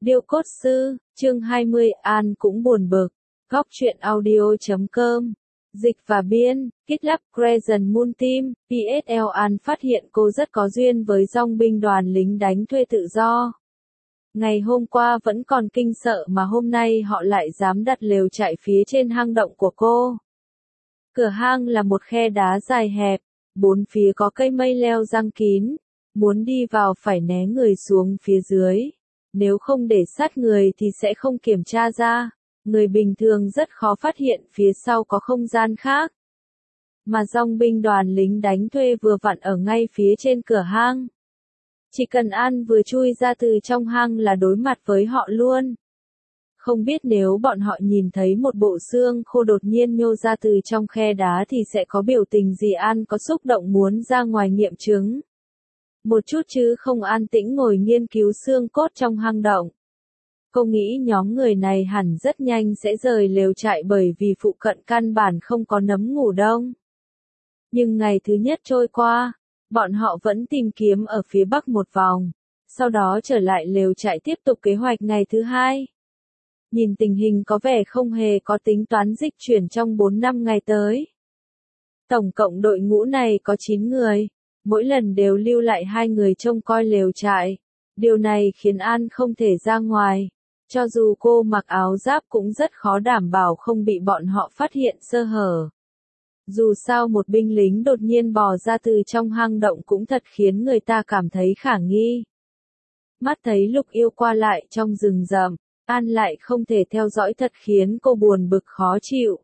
Điêu cốt sư, chương 20, An cũng buồn bực. Góc truyện audio.com. Dịch và biên, Kit Lab Crescent Moon Team, PSL. An phát hiện cô rất có duyên với dòng binh đoàn lính đánh thuê tự do. Ngày hôm qua vẫn còn kinh sợ mà hôm nay họ lại dám đặt lều trại phía trên hang động của cô. Cửa hang là một khe đá dài hẹp, bốn phía có cây mây leo giăng kín, muốn đi vào phải né người xuống phía dưới. Nếu không để sát người thì sẽ không kiểm tra ra, người bình thường rất khó phát hiện phía sau có không gian khác. Mà dòng binh đoàn lính đánh thuê vừa vặn ở ngay phía trên cửa hang. Chỉ cần An vừa chui ra từ trong hang là đối mặt với họ luôn. Không biết nếu bọn họ nhìn thấy một bộ xương khô đột nhiên nhô ra từ trong khe đá thì sẽ có biểu tình gì. An có xúc động muốn ra ngoài nghiệm chứng. Một chút chứ không, an tĩnh ngồi nghiên cứu xương cốt trong hang động. Cô nghĩ nhóm người này hẳn rất nhanh sẽ rời lều trại bởi vì phụ cận căn bản không có nấm ngủ đông. Nhưng ngày thứ nhất trôi qua, bọn họ vẫn tìm kiếm ở phía bắc một vòng, sau đó trở lại lều trại tiếp tục kế hoạch ngày thứ hai. Nhìn tình hình có vẻ không hề có tính toán dịch chuyển trong 4-5 ngày tới. Tổng cộng đội ngũ này có 9 người. Mỗi lần đều lưu lại 2 người trông coi lều trại. Điều này khiến An không thể ra ngoài. Cho dù cô mặc áo giáp cũng rất khó đảm bảo không bị bọn họ phát hiện sơ hở. Dù sao một binh lính đột nhiên bò ra từ trong hang động cũng thật khiến người ta cảm thấy khả nghi. Mắt thấy Lục Yêu qua lại trong rừng rậm, An lại không thể theo dõi thật khiến cô buồn bực khó chịu.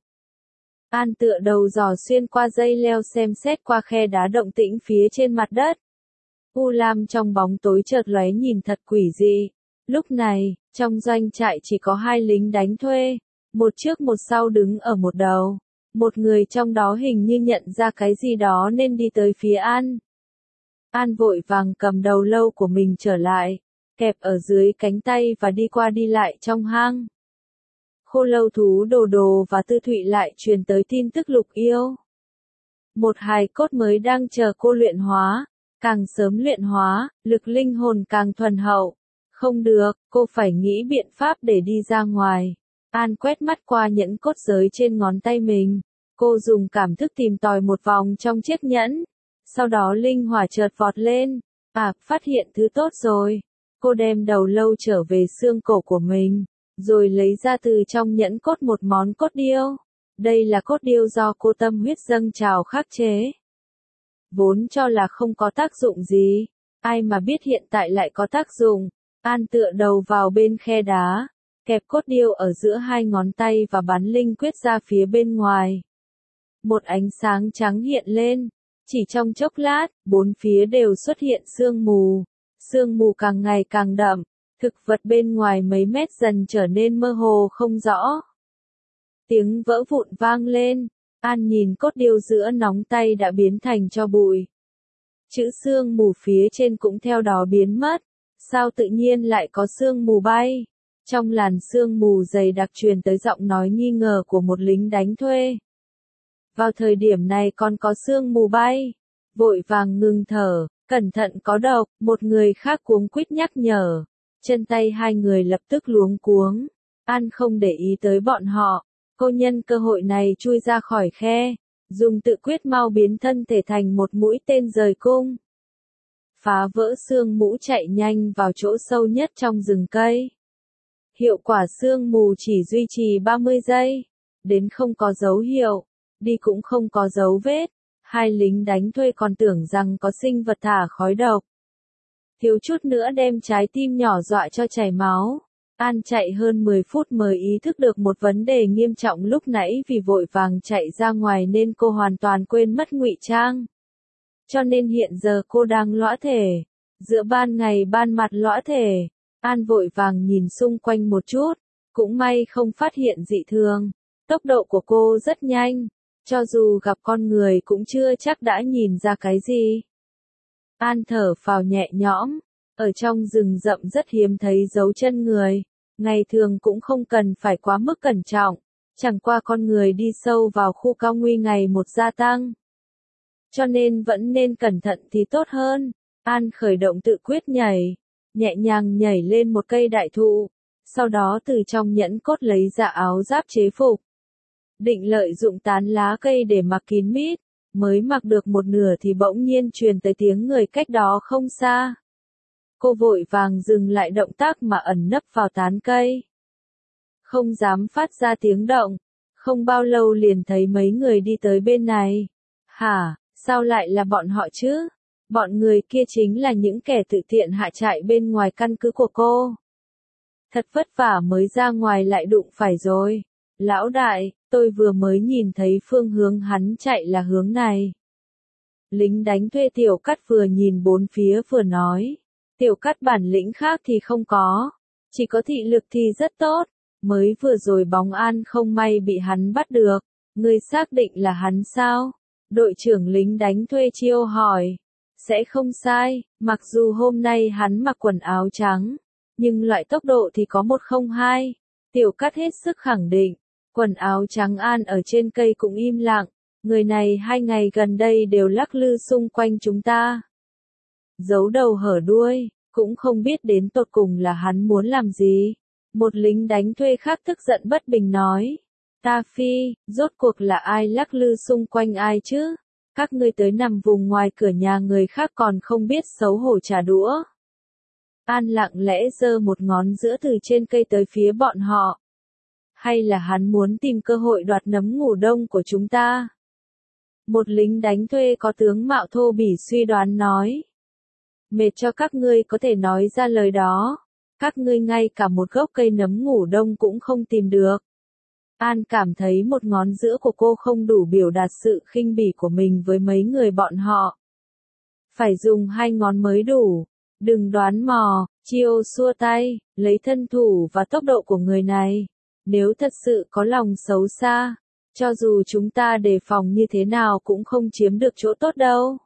An tựa đầu dò xuyên qua dây leo xem xét qua khe đá động tĩnh phía trên mặt đất. U lam trong bóng tối chợt lóe nhìn thật quỷ dị. Lúc này, trong doanh trại chỉ có 2 lính đánh thuê, một trước một sau đứng ở một đầu. Một người trong đó hình như nhận ra cái gì đó nên đi tới phía An. An vội vàng cầm đầu lâu của mình trở lại, kẹp ở dưới cánh tay và đi qua đi lại trong hang. Khô lâu thú Đồ Đồ và Tư Thụy lại truyền tới tin tức Lục Yêu. Một hài cốt mới đang chờ cô luyện hóa, càng sớm luyện hóa, lực linh hồn càng thuần hậu. Không được, cô phải nghĩ biện pháp để đi ra ngoài. An quét mắt qua nhẫn cốt giới trên ngón tay mình. Cô dùng cảm thức tìm tòi một vòng trong chiếc nhẫn. Sau đó linh hỏa chợt vọt lên. Phát hiện thứ tốt rồi. Cô đem đầu lâu trở về xương cổ của mình. Rồi lấy ra từ trong nhẫn cốt một món cốt điêu. Đây là cốt điêu do cô tâm huyết dâng trào khắc chế. Vốn cho là không có tác dụng gì. Ai mà biết hiện tại lại có tác dụng. An tựa đầu vào bên khe đá. Kẹp cốt điêu ở giữa 2 ngón tay và bắn linh quyết ra phía bên ngoài. Một ánh sáng trắng hiện lên. Chỉ trong chốc lát, 4 phía đều xuất hiện sương mù. Sương mù càng ngày càng đậm. Thực vật bên ngoài mấy mét dần trở nên mơ hồ không rõ. Tiếng vỡ vụn vang lên. An nhìn cốt điêu giữa nóng tay đã biến thành tro bụi. Chữ sương mù phía trên cũng theo đó biến mất. Sao tự nhiên lại có sương mù bay? Trong làn sương mù dày đặc truyền tới giọng nói nghi ngờ của một lính đánh thuê. Vào thời điểm này còn có sương mù bay. Vội vàng ngừng thở, cẩn thận có độc, một người khác cuống quýt nhắc nhở. Chân tay 2 người lập tức luống cuống. An không để ý tới bọn họ. Cô nhân cơ hội này chui ra khỏi khe. Dùng tự quyết mau biến thân thể thành một mũi tên rời cung. Phá vỡ sương mù chạy nhanh vào chỗ sâu nhất trong rừng cây. Hiệu quả sương mù chỉ duy trì 30 giây. Đến không có dấu hiệu. Đi cũng không có dấu vết. 2 lính đánh thuê còn tưởng rằng có sinh vật thả khói độc. Thiếu chút nữa đem trái tim nhỏ dọa cho chảy máu. An chạy hơn 10 phút mới ý thức được một vấn đề nghiêm trọng lúc nãy vì vội vàng chạy ra ngoài nên cô hoàn toàn quên mất ngụy trang. Cho nên hiện giờ cô đang lõa thể. Giữa ban ngày ban mặt lõa thể. An vội vàng nhìn xung quanh một chút. Cũng may không phát hiện dị thường. Tốc độ của cô rất nhanh. Cho dù gặp con người cũng chưa chắc đã nhìn ra cái gì. An thở phào nhẹ nhõm. Ở trong rừng rậm rất hiếm thấy dấu chân người. Ngày thường cũng không cần phải quá mức cẩn trọng. Chẳng qua con người đi sâu vào khu cao nguy ngày một gia tăng. Cho nên vẫn nên cẩn thận thì tốt hơn. An khởi động tự quyết nhảy. nhẹ nhàng nhảy lên một cây đại thụ, sau đó từ trong nhẫn cốt lấy ra áo giáp chế phục. Định lợi dụng tán lá cây để mặc kín mít, mới mặc được một nửa thì bỗng nhiên truyền tới tiếng người cách đó không xa. Cô vội vàng dừng lại động tác mà ẩn nấp vào tán cây. Không dám phát ra tiếng động, không bao lâu liền thấy mấy người đi tới bên này. Hả, sao lại là bọn họ chứ? Bọn người kia chính là những kẻ tự tiện hạ trại bên ngoài căn cứ của cô. Thật vất vả mới ra ngoài lại đụng phải rồi. Lão đại, tôi vừa mới nhìn thấy phương hướng hắn chạy là hướng này. Lính đánh thuê Tiểu Cát vừa nhìn bốn phía vừa nói. Tiểu Cát bản lĩnh khác thì không có, chỉ có thị lực thì rất tốt. Mới vừa rồi bóng An không may bị hắn bắt được. Ngươi xác định là hắn sao? Đội trưởng lính đánh thuê Chiêu hỏi. Sẽ không sai, mặc dù hôm nay hắn mặc quần áo trắng, nhưng loại tốc độ thì có 102. Tiểu Cát hết sức khẳng định. Quần áo trắng An ở trên cây cũng im lặng. Người này 2 ngày gần đây đều lắc lư xung quanh chúng ta. Giấu đầu hở đuôi, cũng không biết đến tột cùng là hắn muốn làm gì. Một lính đánh thuê khác tức giận bất bình nói. Ta phi, rốt cuộc là ai lắc lư xung quanh ai chứ? Các ngươi tới nằm vùng ngoài cửa nhà người khác còn không biết xấu hổ trả đũa. An lặng lẽ giơ một ngón giữa từ trên cây tới phía bọn họ. Hay là hắn muốn tìm cơ hội đoạt nấm ngủ đông của chúng ta? Một lính đánh thuê có tướng mạo thô bỉ suy đoán nói. Mệt cho các ngươi có thể nói ra lời đó. Các ngươi ngay cả một gốc cây nấm ngủ đông cũng không tìm được. An cảm thấy một ngón giữa của cô không đủ biểu đạt sự khinh bỉ của mình với mấy người bọn họ. Phải dùng 2 ngón mới đủ. Đừng đoán mò, Chiêu xua tay, lấy thân thủ và tốc độ của người này. Nếu thật sự có lòng xấu xa, cho dù chúng ta đề phòng như thế nào cũng không chiếm được chỗ tốt đâu.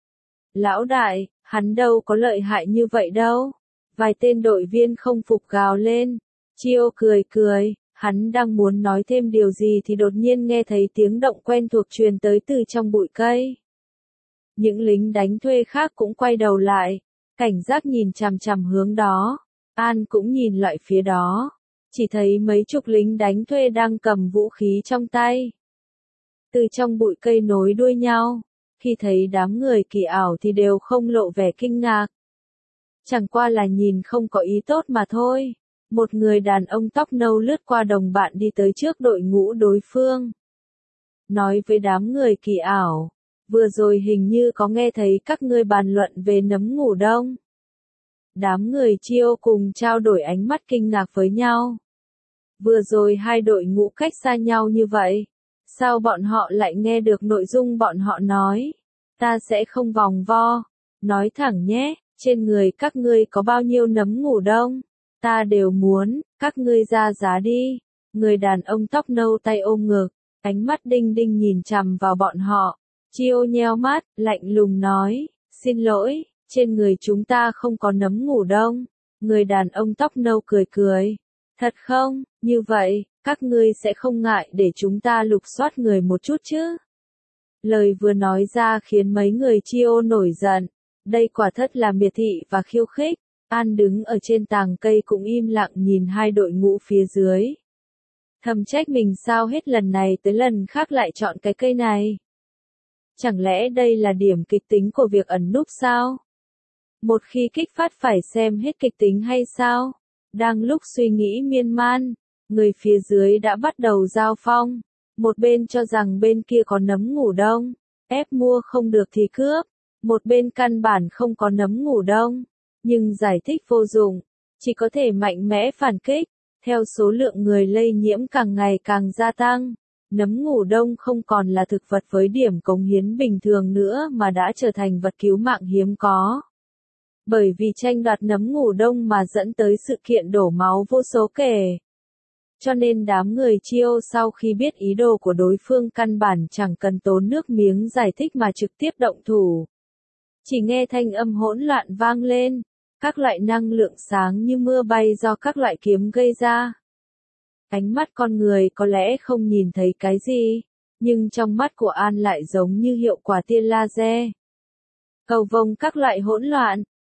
Lão đại, hắn đâu có lợi hại như vậy đâu. Vài tên đội viên không phục gào lên. Chiêu cười cười, hắn đang muốn nói thêm điều gì thì đột nhiên nghe thấy tiếng động quen thuộc truyền tới từ trong bụi cây. Những lính đánh thuê khác cũng quay đầu lại, cảnh giác nhìn chằm chằm hướng đó. An cũng nhìn lại phía đó, chỉ thấy mấy chục lính đánh thuê đang cầm vũ khí trong tay. Từ trong bụi cây nối đuôi nhau, khi thấy đám người kỳ ảo thì đều không lộ vẻ kinh ngạc. Chẳng qua là nhìn không có ý tốt mà thôi. Một người đàn ông tóc nâu lướt qua đồng bạn đi tới trước đội ngũ đối phương. Nói với đám người kỳ ảo, vừa rồi hình như có nghe thấy các ngươi bàn luận về nấm ngủ đông. Đám người Chiêu cùng trao đổi ánh mắt kinh ngạc với nhau. Vừa rồi hai đội ngũ cách xa nhau như vậy, sao bọn họ lại nghe được nội dung bọn họ nói? Ta sẽ không vòng vo, nói thẳng nhé, trên người các ngươi có bao nhiêu nấm ngủ đông? Ta đều muốn, các ngươi ra giá đi. Người đàn ông tóc nâu tay ôm ngực, ánh mắt đinh đinh nhìn chằm vào bọn họ. Chiêu nheo mắt, lạnh lùng nói, xin lỗi, trên người chúng ta không có nấm ngủ đông. Người đàn ông tóc nâu cười cười. Thật không, như vậy, các ngươi sẽ không ngại để chúng ta lục soát người một chút chứ? Lời vừa nói ra khiến mấy người Chiêu nổi giận. Đây quả thật là miệt thị và khiêu khích. An đứng ở trên tàng cây cũng im lặng nhìn hai đội ngũ phía dưới. Thầm trách mình sao hết lần này tới lần khác lại chọn cái cây này. Chẳng lẽ đây là điểm kịch tính của việc ẩn núp sao? Một khi kích phát phải xem hết kịch tính hay sao? Đang lúc suy nghĩ miên man, người phía dưới đã bắt đầu giao phong. Một bên cho rằng bên kia có nấm ngủ đông, ép mua không được thì cướp. Một bên căn bản không có nấm ngủ đông, nhưng giải thích vô dụng, chỉ có thể mạnh mẽ phản kích. Theo số lượng người lây nhiễm càng ngày càng gia tăng, nấm ngủ đông không còn là thực vật với điểm cống hiến bình thường nữa mà đã trở thành vật cứu mạng hiếm có. Bởi vì tranh đoạt nấm ngủ đông mà dẫn tới sự kiện đổ máu vô số kể. Cho nên đám người Chiêu sau khi biết ý đồ của đối phương căn bản chẳng cần tốn nước miếng giải thích mà trực tiếp động thủ. Chỉ nghe thanh âm hỗn loạn vang lên, các loại năng lượng sáng như mưa bay do các loại kiếm gây ra. Ánh mắt con người có lẽ không nhìn thấy cái gì, nhưng trong mắt của An lại giống như hiệu quả tia laser. Cầu vồng các loại hỗn loạn,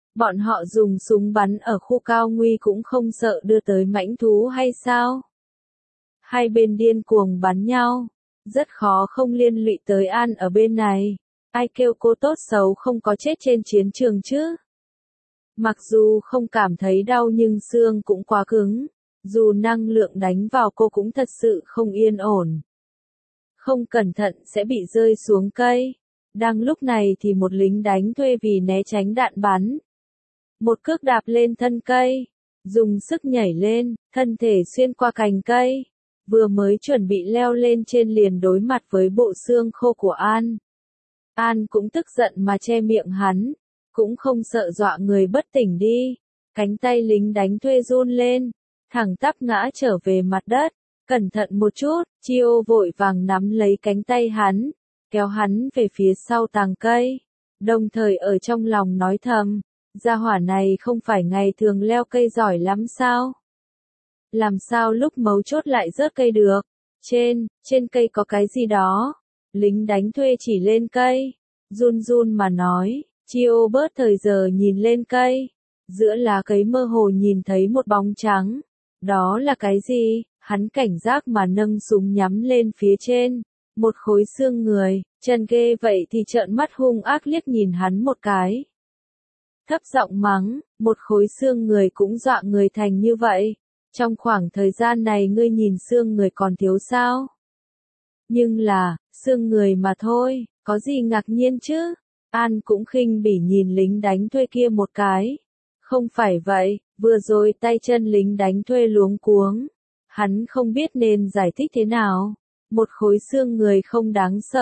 Bọn họ dùng súng bắn ở khu cao nguy cũng không sợ đưa tới mãnh thú hay sao? Hai bên điên cuồng bắn nhau, rất khó không liên lụy tới An ở bên này. Ai kêu cô tốt xấu không có chết trên chiến trường chứ? Mặc dù không cảm thấy đau nhưng xương cũng quá cứng, dù năng lượng đánh vào cô cũng thật sự không yên ổn. Không cẩn thận sẽ bị rơi xuống cây. Đang lúc này thì một lính đánh thuê vì né tránh đạn bắn. Một cước đạp lên thân cây, dùng sức nhảy lên, thân thể xuyên qua cành cây. Vừa mới chuẩn bị leo lên trên liền đối mặt với bộ xương khô của An. An cũng tức giận mà che miệng hắn, cũng không sợ dọa người bất tỉnh đi. Cánh tay lính đánh thuê run lên, thẳng tắp ngã trở về mặt đất. Cẩn thận một chút, Chio vội vàng nắm lấy cánh tay hắn, kéo hắn về phía sau tàng cây. Đồng thời ở trong lòng nói thầm, gia hỏa này không phải ngày thường leo cây giỏi lắm sao? Làm sao lúc mấu chốt lại rớt cây được? Trên cây có cái gì đó? Lính đánh thuê chỉ lên cây, run run mà nói. Chio bớt thời giờ nhìn lên cây, giữa lá cây mơ hồ nhìn thấy một bóng trắng. Đó là cái gì? Hắn cảnh giác mà nâng súng nhắm lên phía trên, một khối xương người, chân ghê vậy thì trợn mắt hung ác liếc nhìn hắn một cái. Thấp giọng mắng, một khối xương người cũng dọa người thành như vậy, trong khoảng thời gian này ngươi nhìn xương người còn thiếu sao? Nhưng là, xương người mà thôi, có gì ngạc nhiên chứ? An cũng khinh bỉ nhìn lính đánh thuê kia một cái. Không phải vậy, vừa rồi tay chân lính đánh thuê luống cuống. Hắn không biết nên giải thích thế nào. Một khối xương người không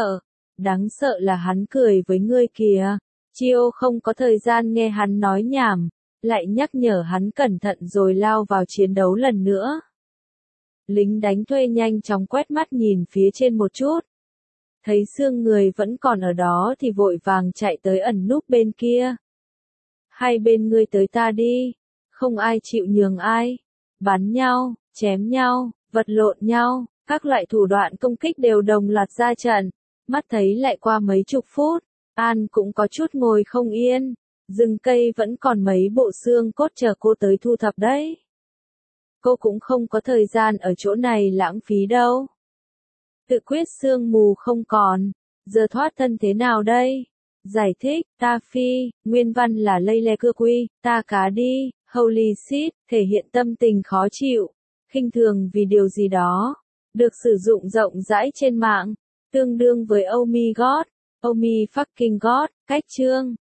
đáng sợ là hắn cười với ngươi kìa. Chio không có thời gian nghe hắn nói nhảm, lại nhắc nhở hắn cẩn thận rồi lao vào chiến đấu lần nữa. Lính đánh thuê nhanh chóng quét mắt nhìn phía trên một chút. Thấy xương người vẫn còn ở đó thì vội vàng chạy tới ẩn núp bên kia. Hai bên ngươi tới ta đi, không ai chịu nhường ai. Bắn nhau, chém nhau, vật lộn nhau, các loại thủ đoạn công kích đều đồng loạt ra trận. Mắt thấy lại qua mấy chục phút, An cũng có chút ngồi không yên. Rừng cây vẫn còn mấy bộ xương cốt chờ cô tới thu thập đấy. Cô cũng không có thời gian ở chỗ này lãng phí đâu. Tự quyết sương mù không còn, giờ thoát thân thế nào đây? Giải thích, ta phi, nguyên văn là lây le cưa quy, ta cá đi, holy shit, thể hiện tâm tình khó chịu, khinh thường vì điều gì đó, được sử dụng rộng rãi trên mạng, tương đương với oh my god, oh my fucking god, cách chương.